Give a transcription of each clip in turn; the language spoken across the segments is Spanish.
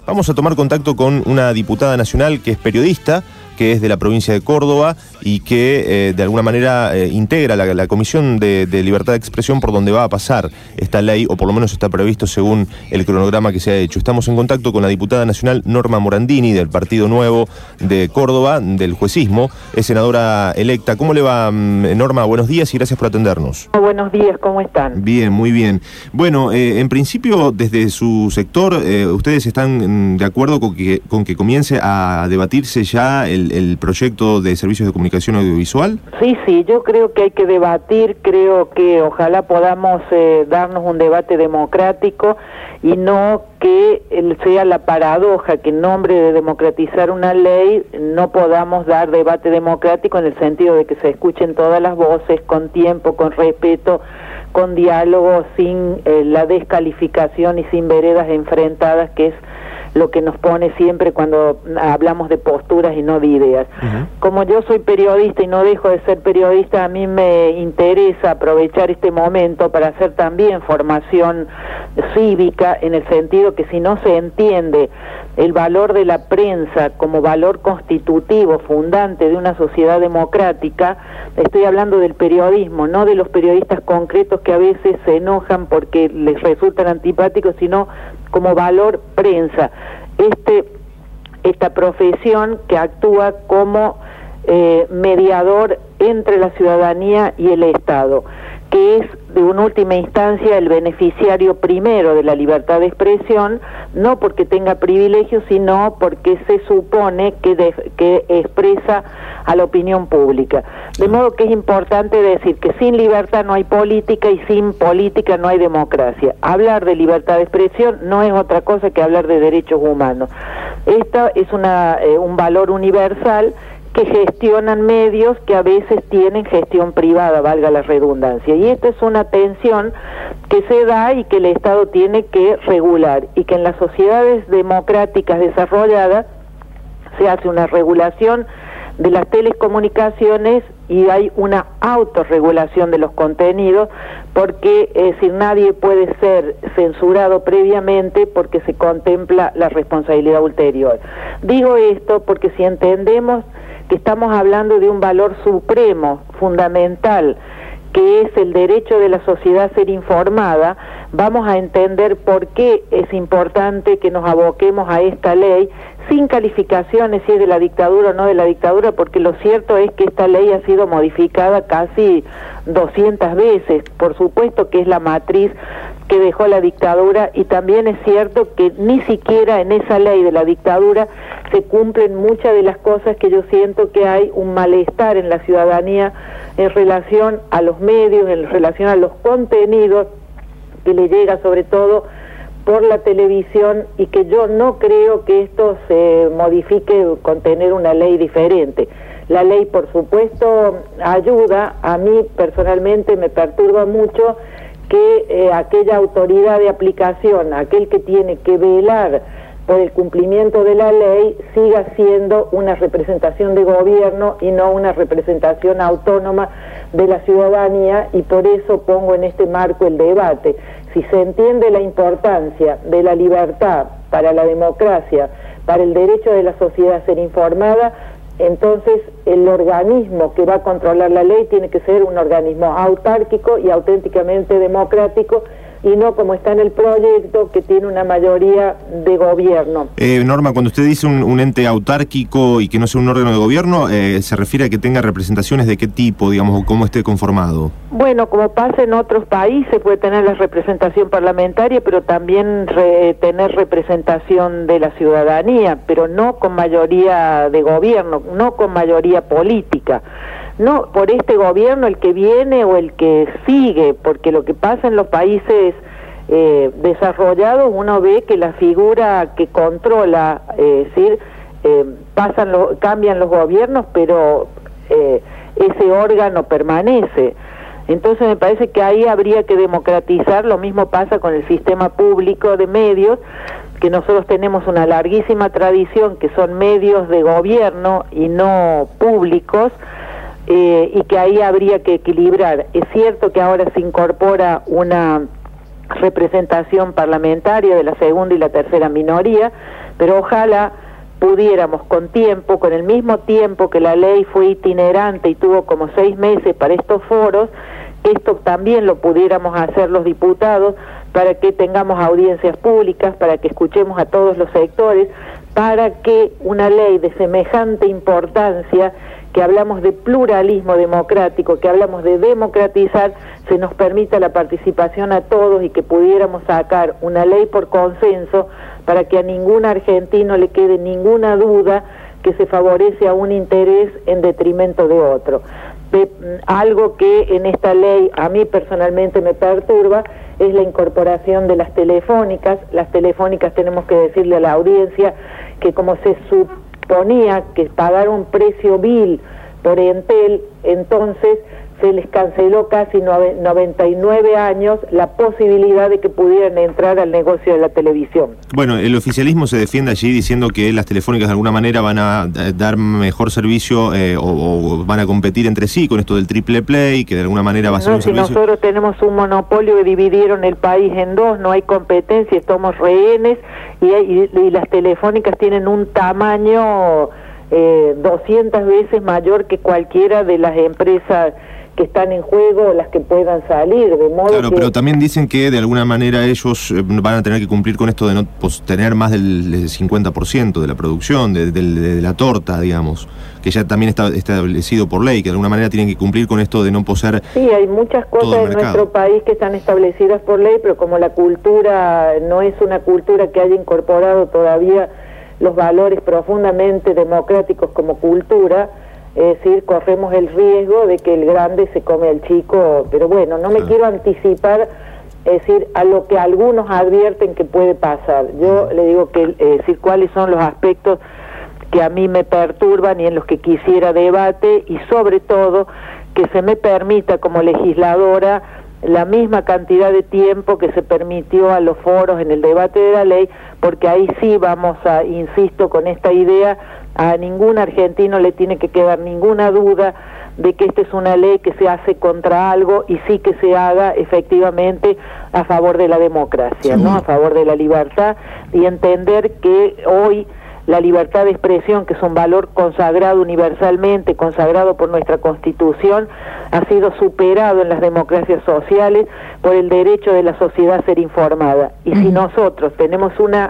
vamos a tomar contacto con una diputada nacional que es periodista, que es de la provincia de Córdoba y que de alguna manera integra la Comisión de Libertad de Expresión por donde va a pasar esta ley, o por lo menos está previsto según el cronograma que se ha hecho. Estamos en contacto con la diputada nacional Norma Morandini, del Partido Nuevo de Córdoba, del juecismo, es senadora electa. ¿Cómo le va, Norma? Buenos días y gracias por atendernos. Buenos días, ¿cómo están? Bien, muy bien. Bueno, en principio, desde su sector, ¿ustedes están de acuerdo con que comience a debatirse ya el proyecto de servicios de comunicación audiovisual? Sí, yo creo que hay que debatir, creo que ojalá podamos darnos un debate democrático y no que sea la paradoja que en nombre de democratizar una ley no podamos dar debate democrático en el sentido de que se escuchen todas las voces con tiempo, con respeto, con diálogo, sin la descalificación y sin veredas enfrentadas, que es lo que nos pone siempre cuando hablamos de posturas y no de ideas. Como yo soy periodista y no dejo de ser periodista, a mí me interesa aprovechar este momento para hacer también formación cívica, en el sentido que si no se entiende el valor de la prensa como valor constitutivo, fundante de una sociedad democrática, estoy hablando del periodismo, no de los periodistas concretos que a veces se enojan porque les resultan antipáticos, sino como valor prensa. Esta profesión que actúa como mediador entre la ciudadanía y el Estado, que es de una última instancia el beneficiario primero de la libertad de expresión, no porque tenga privilegios, sino porque se supone que expresa a la opinión pública. De modo que es importante decir que sin libertad no hay política y sin política no hay democracia. Hablar de libertad de expresión no es otra cosa que hablar de derechos humanos. Esta es un valor universal que gestionan medios que a veces tienen gestión privada, valga la redundancia. Y esta es una tensión que se da y que el Estado tiene que regular, y que en las sociedades democráticas desarrolladas se hace una regulación de las telecomunicaciones y hay una autorregulación de los contenidos, porque nadie puede ser censurado previamente porque se contempla la responsabilidad ulterior. Digo esto porque si entendemos que estamos hablando de un valor supremo, fundamental, que es el derecho de la sociedad a ser informada, vamos a entender por qué es importante que nos aboquemos a esta ley, sin calificaciones si es de la dictadura o no de la dictadura, porque lo cierto es que esta ley ha sido modificada casi 200 veces, por supuesto que es la matriz que dejó la dictadura, y también es cierto que ni siquiera en esa ley de la dictadura se cumplen muchas de las cosas que yo siento que hay un malestar en la ciudadanía en relación a los medios, en relación a los contenidos que le llega sobre todo por la televisión, y que yo no creo que esto se modifique con tener una ley diferente. La ley, por supuesto, ayuda. A mí personalmente me perturba mucho que aquella autoridad de aplicación, aquel que tiene que velar por el cumplimiento de la ley, siga siendo una representación de gobierno y no una representación autónoma de la ciudadanía, y por eso pongo en este marco el debate. Si se entiende la importancia de la libertad para la democracia, para el derecho de la sociedad a ser informada, entonces el organismo que va a controlar la ley tiene que ser un organismo autárquico y auténticamente democrático, y no como está en el proyecto, que tiene una mayoría de gobierno. Norma, cuando usted dice un ente autárquico y que no sea un órgano de gobierno, ¿se refiere a que tenga representaciones de qué tipo, digamos, o cómo esté conformado? Bueno, como pasa en otros países, puede tener la representación parlamentaria, pero también tener representación de la ciudadanía, pero no con mayoría de gobierno, no con mayoría política. No por este gobierno, el que viene o el que sigue, porque lo que pasa en los países desarrollados, uno ve que la figura que controla, cambian los gobiernos, pero ese órgano permanece. Entonces me parece que ahí habría que democratizar. Lo mismo pasa con el sistema público de medios, que nosotros tenemos una larguísima tradición, que son medios de gobierno y no públicos, y que ahí habría que equilibrar. Es cierto que ahora se incorpora una representación parlamentaria de la segunda y la tercera minoría, pero ojalá pudiéramos con tiempo, con el mismo tiempo que la ley fue itinerante y tuvo como 6 meses para estos foros, que esto también lo pudiéramos hacer los diputados, para que tengamos audiencias públicas, para que escuchemos a todos los sectores, para que una ley de semejante importancia, que hablamos de pluralismo democrático, que hablamos de democratizar, se nos permita la participación a todos y que pudiéramos sacar una ley por consenso para que a ningún argentino le quede ninguna duda que se favorece a un interés en detrimento de otro. Algo que en esta ley a mí personalmente me perturba es la incorporación de las telefónicas. Las telefónicas, tenemos que decirle a la audiencia que como se suponía que pagar un precio vil por Entel, entonces se les canceló casi 99 años la posibilidad de que pudieran entrar al negocio de la televisión. Bueno, el oficialismo se defiende allí diciendo que las telefónicas de alguna manera van a dar mejor servicio o van a competir entre sí con esto del triple play, que de alguna manera va a ser un servicio... Nosotros tenemos un monopolio que dividieron el país en dos, no hay competencia, estamos rehenes y las telefónicas tienen un tamaño 200 veces mayor que cualquiera de las empresas que están en juego, las que puedan salir, de modo claro, que... pero también dicen que de alguna manera ellos van a tener que cumplir con esto de no tener más del 50% de la producción, de la torta, digamos, que ya también está establecido por ley, que de alguna manera tienen que cumplir con esto de no poseer... Sí, hay muchas cosas en nuestro país que están establecidas por ley, pero como la cultura no es una cultura que haya incorporado todavía los valores profundamente democráticos como cultura, es decir, corremos el riesgo de que el grande se come al chico, pero bueno, no me quiero anticipar, es decir, a lo que algunos advierten que puede pasar. Yo le digo que, decir, cuáles son los aspectos que a mí me perturban y en los que quisiera debate, y sobre todo que se me permita como legisladora la misma cantidad de tiempo que se permitió a los foros en el debate de la ley, porque ahí sí vamos a, insisto, con esta idea, a ningún argentino le tiene que quedar ninguna duda de que esta es una ley que se hace contra algo y sí que se haga efectivamente a favor de la democracia, ¿no? A favor de la libertad, y entender que hoy la libertad de expresión, que es un valor consagrado universalmente, consagrado por nuestra Constitución, ha sido superado en las democracias sociales por el derecho de la sociedad a ser informada. Y si nosotros tenemos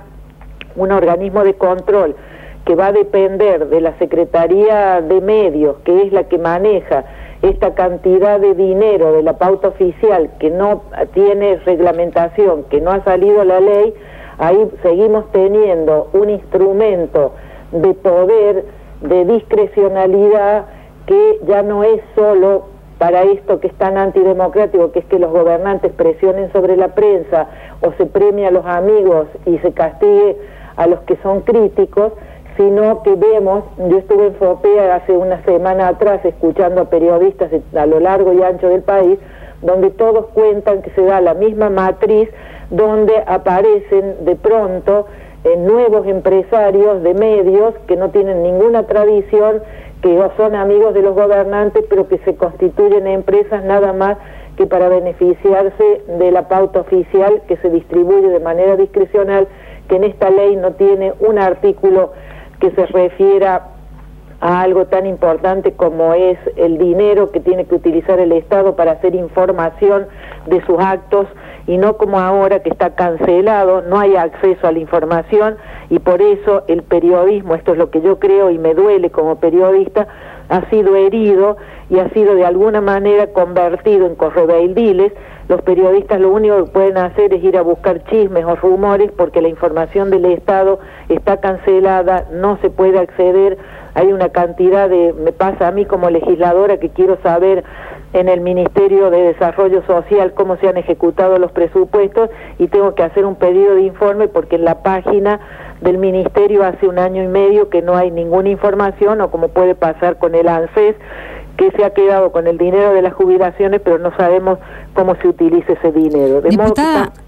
un organismo de control que va a depender de la Secretaría de Medios, que es la que maneja esta cantidad de dinero de la pauta oficial, que no tiene reglamentación, que no ha salido la ley, ahí seguimos teniendo un instrumento de poder, de discrecionalidad, que ya no es solo para esto que es tan antidemocrático, que es que los gobernantes presionen sobre la prensa o se premie a los amigos y se castigue a los que son críticos, sino que vemos, yo estuve en FOPEA hace una semana atrás escuchando a periodistas a lo largo y ancho del país, donde todos cuentan que se da la misma matriz, donde aparecen de pronto nuevos empresarios de medios que no tienen ninguna tradición, que son amigos de los gobernantes, pero que se constituyen empresas nada más que para beneficiarse de la pauta oficial que se distribuye de manera discrecional, que en esta ley no tiene un artículo que se refiera a algo tan importante como es el dinero que tiene que utilizar el Estado para hacer información de sus actos, y no como ahora que está cancelado, no hay acceso a la información, y por eso el periodismo, esto es lo que yo creo y me duele como periodista, ha sido herido y ha sido de alguna manera convertido en correveidiles. Los periodistas lo único que pueden hacer es ir a buscar chismes o rumores, porque la información del Estado está cancelada, no se puede acceder. Hay una cantidad me pasa a mí como legisladora que quiero saber en el Ministerio de Desarrollo Social cómo se han ejecutado los presupuestos, y tengo que hacer un pedido de informe porque en la página del Ministerio hace 1 año y medio que no hay ninguna información, o como puede pasar con el ANSES, que se ha quedado con el dinero de las jubilaciones, pero no sabemos cómo se utiliza ese dinero. Diputada,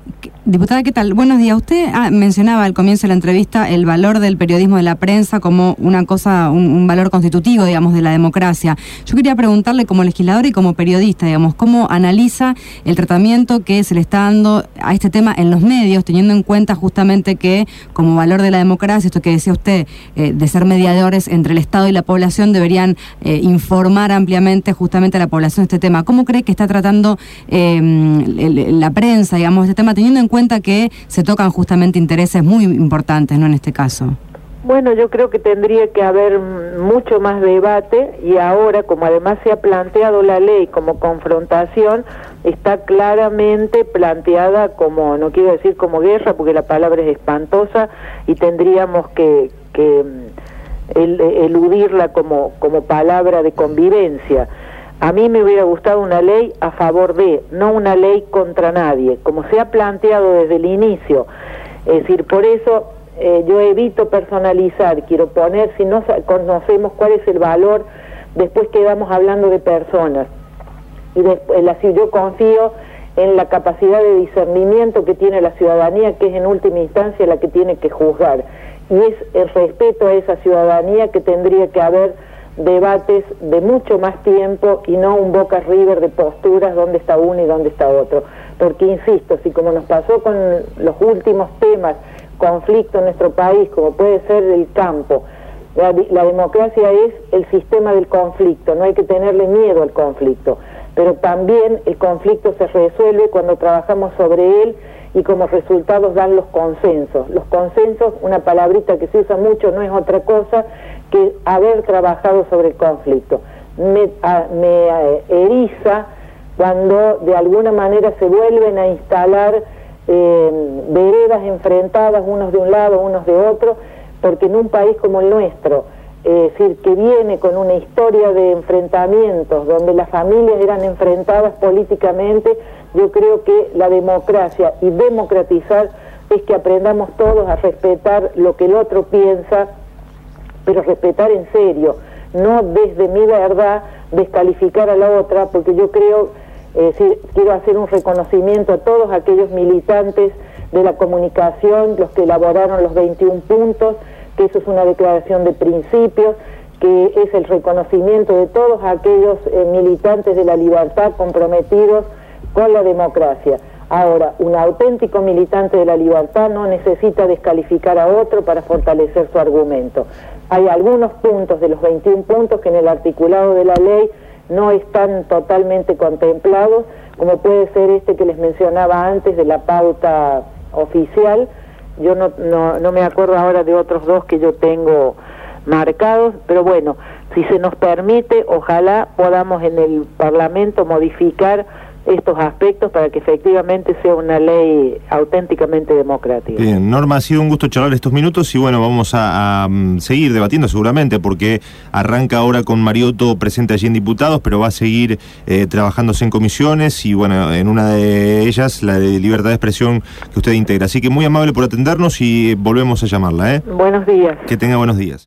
Diputada, ¿qué tal? Buenos días. Usted mencionaba al comienzo de la entrevista el valor del periodismo de la prensa como una cosa, un valor constitutivo, digamos, de la democracia. Yo quería preguntarle, como legislador y como periodista, digamos, ¿cómo analiza el tratamiento que se le está dando a este tema en los medios, teniendo en cuenta justamente que, como valor de la democracia, esto que decía usted, de ser mediadores entre el Estado y la población, deberían informar ampliamente justamente a la población de este tema? ¿Cómo cree que está tratando la prensa, digamos, este tema, teniendo en cuenta que se tocan justamente intereses muy importantes, ¿no?, en este caso? Bueno, yo creo que tendría que haber mucho más debate, y ahora, como además se ha planteado la ley como confrontación, está claramente planteada como, no quiero decir como guerra, porque la palabra es espantosa y tendríamos que eludirla como palabra de convivencia. A mí me hubiera gustado una ley a favor de, no una ley contra nadie, como se ha planteado desde el inicio. Es decir, por eso yo evito personalizar, quiero poner, si no conocemos cuál es el valor, después quedamos hablando de personas. Y después, yo confío en la capacidad de discernimiento que tiene la ciudadanía, que es en última instancia la que tiene que juzgar. Y es el respeto a esa ciudadanía que tendría que haber debates de mucho más tiempo y no un Boca River de posturas, dónde está uno y dónde está otro. Porque insisto, si como nos pasó con los últimos temas, conflicto en nuestro país, como puede ser el campo, la democracia es el sistema del conflicto, no hay que tenerle miedo al conflicto, pero también el conflicto se resuelve cuando trabajamos sobre él y como resultados dan los consensos. Los consensos, una palabrita que se usa mucho, no es otra cosa que haber trabajado sobre el conflicto. Me eriza cuando de alguna manera se vuelven a instalar veredas enfrentadas, unos de un lado, unos de otro, porque en un país como el nuestro, es decir, que viene con una historia de enfrentamientos, donde las familias eran enfrentadas políticamente, yo creo que la democracia y democratizar es que aprendamos todos a respetar lo que el otro piensa, pero respetar en serio, no desde mi verdad descalificar a la otra, porque yo creo, quiero hacer un reconocimiento a todos aquellos militantes de la comunicación, los que elaboraron los 21 puntos, que eso es una declaración de principios, que es el reconocimiento de todos aquellos militantes de la libertad comprometidos con la democracia. Ahora, un auténtico militante de la libertad no necesita descalificar a otro para fortalecer su argumento. Hay algunos puntos de los 21 puntos que en el articulado de la ley no están totalmente contemplados, como puede ser este que les mencionaba antes de la pauta oficial. Yo no me acuerdo ahora de otros dos que yo tengo marcados, pero bueno, si se nos permite, ojalá podamos en el Parlamento modificar estos aspectos para que efectivamente sea una ley auténticamente democrática. Bien, Norma, ha sido un gusto charlar estos minutos y bueno, vamos a seguir debatiendo seguramente, porque arranca ahora con Mariotto presente allí en diputados, pero va a seguir trabajándose en comisiones y bueno, en una de ellas, la de libertad de expresión que usted integra. Así que muy amable por atendernos y volvemos a llamarla, ¿eh? Buenos días. Que tenga buenos días.